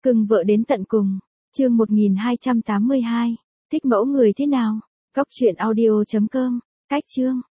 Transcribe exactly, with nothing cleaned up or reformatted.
Cưng vợ đến tận cùng. Chương một nghìn hai trăm tám mươi hai. Thích mẫu người thế nào? Góc truyện audio chấm com. Cách chương.